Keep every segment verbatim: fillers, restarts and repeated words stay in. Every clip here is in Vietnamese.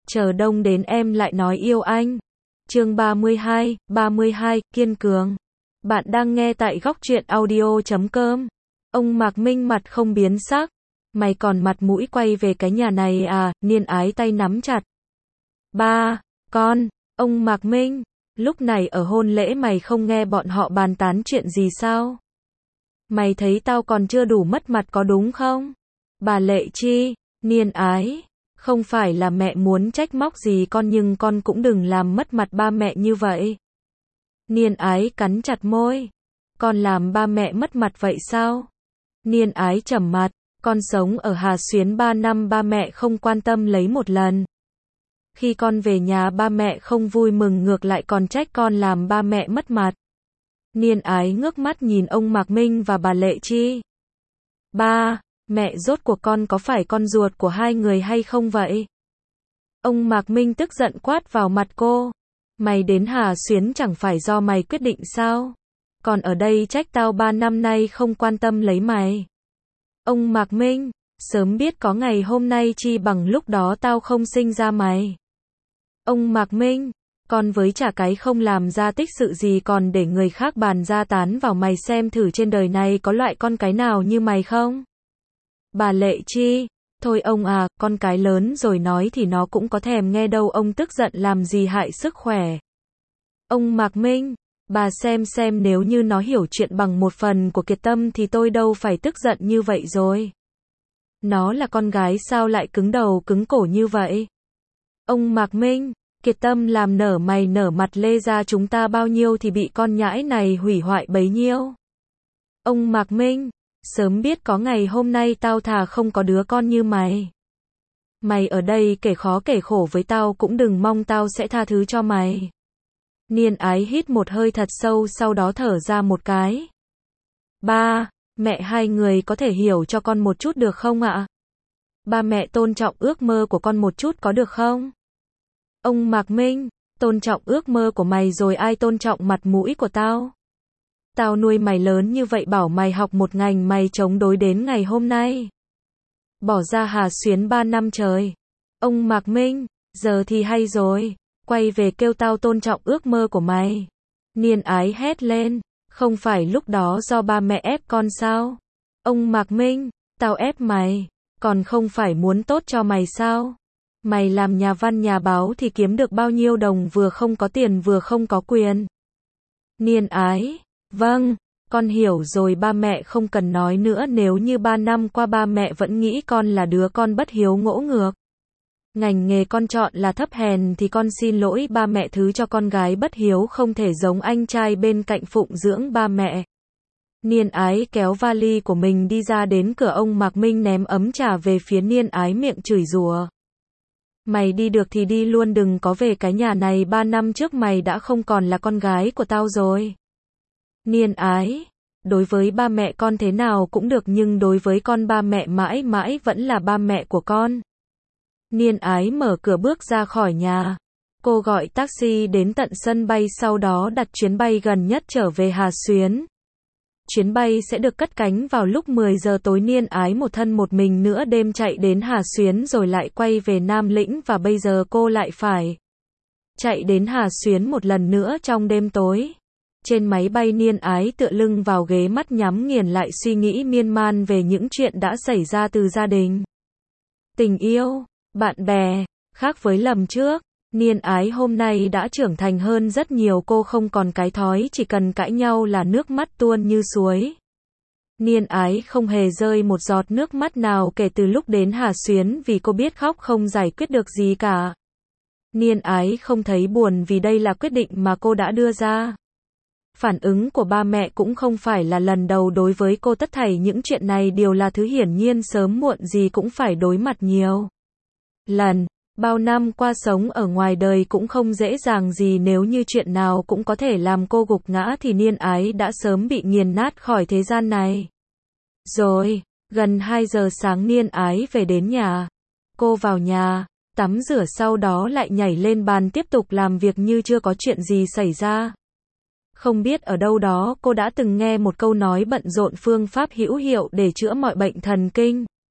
chờ đông đến em lại nói yêu anh. Chương ba mươi hai, ba mươi hai, kiên cường. Bạn đang nghe tại góc truyện audio chấm com. Ông Mạc Minh mặt không biến sắc. Mày còn mặt mũi quay về cái nhà này à? Niên Ái tay nắm chặt. Ba, con, ông Mạc Minh, lúc này ở hôn lễ mày không nghe bọn họ bàn tán chuyện gì sao? Mày thấy tao còn chưa đủ mất mặt có đúng không? Bà Lệ Chi, Niên Ái, không phải là mẹ muốn trách móc gì con nhưng con cũng đừng làm mất mặt ba mẹ như vậy. Niên Ái cắn chặt môi. Con làm ba mẹ mất mặt vậy sao? Niên Ái trầm mặt. Con sống ở Hà Xuyến ba năm ba mẹ không quan tâm lấy một lần. Khi con về nhà ba mẹ không vui mừng ngược lại còn trách con làm ba mẹ mất mặt. Niên Ái ngước mắt nhìn ông Mạc Minh và bà Lệ Chi. Ba, mẹ rốt cuộc con có phải con ruột của hai người hay không vậy? Ông Mạc Minh tức giận quát vào mặt cô. Mày đến Hà Xuyến chẳng phải do mày quyết định sao? Còn ở đây trách tao ba năm nay không quan tâm lấy mày. Ông Mạc Minh, sớm biết có ngày hôm nay chi bằng lúc đó tao không sinh ra mày. Ông Mạc Minh, con với chả cái không làm ra tích sự gì còn để người khác bàn ra tán vào mày xem thử trên đời này có loại con cái nào như mày không? Bà Lệ Chi, thôi ông à, con cái lớn rồi nói thì nó cũng có thèm nghe đâu ông tức giận làm gì hại sức khỏe. Ông Mạc Minh, bà xem xem nếu như nó hiểu chuyện bằng một phần của Kiệt Tâm thì tôi đâu phải tức giận như vậy rồi. Nó là con gái sao lại cứng đầu cứng cổ như vậy? Ông Mạc Minh, Kiệt Tâm làm nở mày nở mặt lê ra chúng ta bao nhiêu thì bị con nhãi này hủy hoại bấy nhiêu. Ông Mạc Minh, sớm biết có ngày hôm nay tao thà không có đứa con như mày. Mày ở đây kể khó kể khổ với tao cũng đừng mong tao sẽ tha thứ cho mày. Niên Ái hít một hơi thật sâu sau đó thở ra một cái. Ba, mẹ hai người có thể hiểu cho con một chút được không ạ? Ba mẹ tôn trọng ước mơ của con một chút có được không? Ông Mạc Minh, tôn trọng ước mơ của mày rồi ai tôn trọng mặt mũi của tao? Tao nuôi mày lớn như vậy bảo mày học một ngành mày chống đối đến ngày hôm nay. Bỏ ra Hà Xuyến ba năm trời. Ông Mạc Minh, giờ thì hay rồi. Quay về kêu tao tôn trọng ước mơ của mày. Niên Ái hét lên. Không phải lúc đó do ba mẹ ép con sao? Ông Mạc Minh, tao ép mày. Còn không phải muốn tốt cho mày sao? Mày làm nhà văn nhà báo thì kiếm được bao nhiêu đồng vừa không có tiền vừa không có quyền. Niên Ái, vâng, con hiểu rồi ba mẹ không cần nói nữa nếu như ba năm qua ba mẹ vẫn nghĩ con là đứa con bất hiếu ngỗ ngược. Ngành nghề con chọn là thấp hèn thì con xin lỗi ba mẹ thứ cho con gái bất hiếu không thể giống anh trai bên cạnh phụng dưỡng ba mẹ. Niên Ái kéo vali của mình đi ra đến cửa ông Mạc Minh ném ấm trà về phía Niên Ái miệng chửi rủa. Mày đi được thì đi luôn đừng có về cái nhà này ba năm trước mày đã không còn là con gái của tao rồi. Niên Ái, đối với ba mẹ con thế nào cũng được nhưng đối với con ba mẹ mãi mãi vẫn là ba mẹ của con. Niên Ái mở cửa bước ra khỏi nhà. Cô gọi taxi đến tận sân bay sau đó đặt chuyến bay gần nhất trở về Hà Xuyến. Chuyến bay sẽ được cất cánh vào lúc mười giờ tối. Niên Ái một thân một mình nữa đêm chạy đến Hà Xuyến rồi lại quay về Nam Lĩnh và bây giờ cô lại phải chạy đến Hà Xuyến một lần nữa trong đêm tối. Trên máy bay Niên Ái tựa lưng vào ghế mắt nhắm nghiền lại suy nghĩ miên man về những chuyện đã xảy ra từ gia đình, tình yêu, bạn bè. Khác với lần trước, Niên Ái hôm nay đã trưởng thành hơn rất nhiều cô không còn cái thói chỉ cần cãi nhau là nước mắt tuôn như suối. Niên Ái không hề rơi một giọt nước mắt nào kể từ lúc đến Hà Xuyến vì cô biết khóc không giải quyết được gì cả. Niên Ái không thấy buồn vì đây là quyết định mà cô đã đưa ra. Phản ứng của ba mẹ cũng không phải là lần đầu đối với cô tất thảy những chuyện này đều là thứ hiển nhiên sớm muộn gì cũng phải đối mặt nhiều lần. Bao năm qua sống ở ngoài đời cũng không dễ dàng gì nếu như chuyện nào cũng có thể làm cô gục ngã thì Niên Ái đã sớm bị nghiền nát khỏi thế gian này. Rồi, gần hai giờ sáng Niên Ái về đến nhà. Cô vào nhà, tắm rửa sau đó lại nhảy lên bàn tiếp tục làm việc như chưa có chuyện gì xảy ra. Không biết ở đâu đó cô đã từng nghe một câu nói bận rộn phương pháp hữu hiệu để chữa mọi bệnh thần kinh.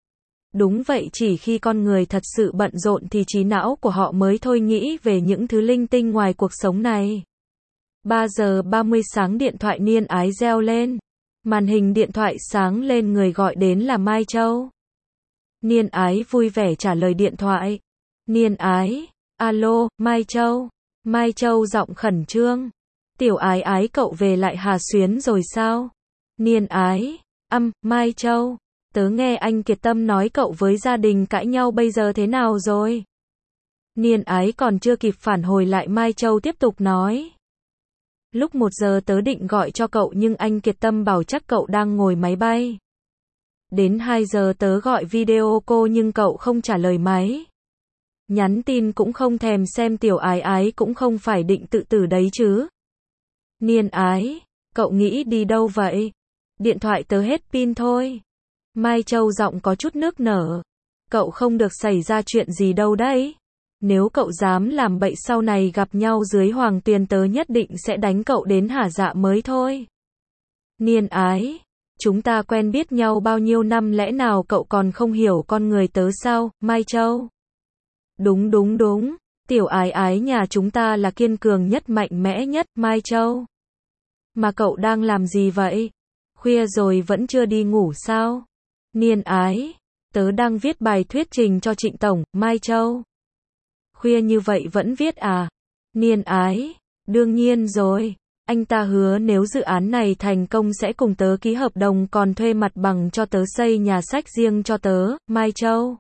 Đúng vậy, chỉ khi con người thật sự bận rộn thì trí não của họ mới thôi nghĩ về những thứ linh tinh ngoài cuộc sống này. ba giờ ba mươi sáng điện thoại Niên Ái reo lên. Màn hình điện thoại sáng lên, người gọi đến là Mai Châu. Niên Ái vui vẻ trả lời điện thoại. Niên Ái, alo, Mai Châu. Mai Châu giọng khẩn trương. Tiểu Ái Ái, cậu về lại Hà Xuyến rồi sao? Niên Ái, âm, Mai Châu. Tớ nghe anh Kiệt Tâm nói cậu với gia đình cãi nhau, bây giờ thế nào rồi? Niên Ái còn chưa kịp phản hồi lại, Mai Châu tiếp tục nói. Lúc một giờ tớ định gọi cho cậu nhưng anh Kiệt Tâm bảo chắc cậu đang ngồi máy bay. Đến hai giờ tớ gọi video cô nhưng cậu không trả lời máy. Nhắn tin cũng không thèm xem. Tiểu Ái Ái cũng không phải định tự tử đấy chứ? Niên Ái, cậu nghĩ đi đâu vậy? Điện thoại tớ hết pin thôi. Mai Châu giọng có chút nước nở. Cậu không được xảy ra chuyện gì đâu đấy. Nếu cậu dám làm bậy sau này gặp nhau dưới Hoàng Tuyền tớ nhất định sẽ đánh cậu đến hả dạ mới thôi. Niên Ái, chúng ta quen biết nhau bao nhiêu năm, lẽ nào cậu còn không hiểu con người tớ sao? Mai Châu. Đúng đúng đúng, Tiểu Ái Ái nhà chúng ta là kiên cường nhất, mạnh mẽ nhất. Mai Châu. Mà cậu đang làm gì vậy? Khuya rồi vẫn chưa đi ngủ sao? Niên Ái, tớ đang viết bài thuyết trình cho Trịnh Tổng. Mai Châu. Khuya như vậy vẫn viết à? Niên Ái, đương nhiên rồi. Anh ta hứa nếu dự án này thành công sẽ cùng tớ ký hợp đồng, còn thuê mặt bằng cho tớ xây nhà sách riêng cho tớ. Mai Châu.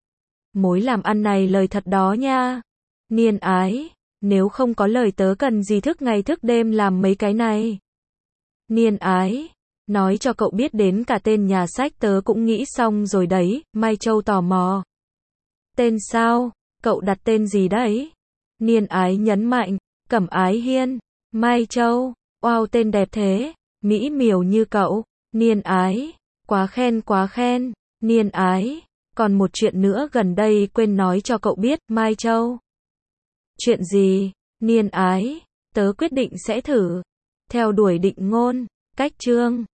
Mối làm ăn này lời thật đó nha. Niên Ái, nếu không có lời tớ cần gì thức ngày thức đêm làm mấy cái này. Niên Ái, nói cho cậu biết đến cả tên nhà sách tớ cũng nghĩ xong rồi đấy. Mai Châu tò mò. Tên sao? Cậu đặt tên gì đấy? Niên Ái nhấn mạnh. Cẩm Ái Hiên. Mai Châu, wow, tên đẹp thế. Mỹ miều như cậu. Niên Ái, quá khen quá khen. Niên Ái, còn một chuyện nữa gần đây quên nói cho cậu biết. Mai Châu. Chuyện gì? Niên Ái, tớ quyết định sẽ thử theo đuổi định ngôn, cách chương.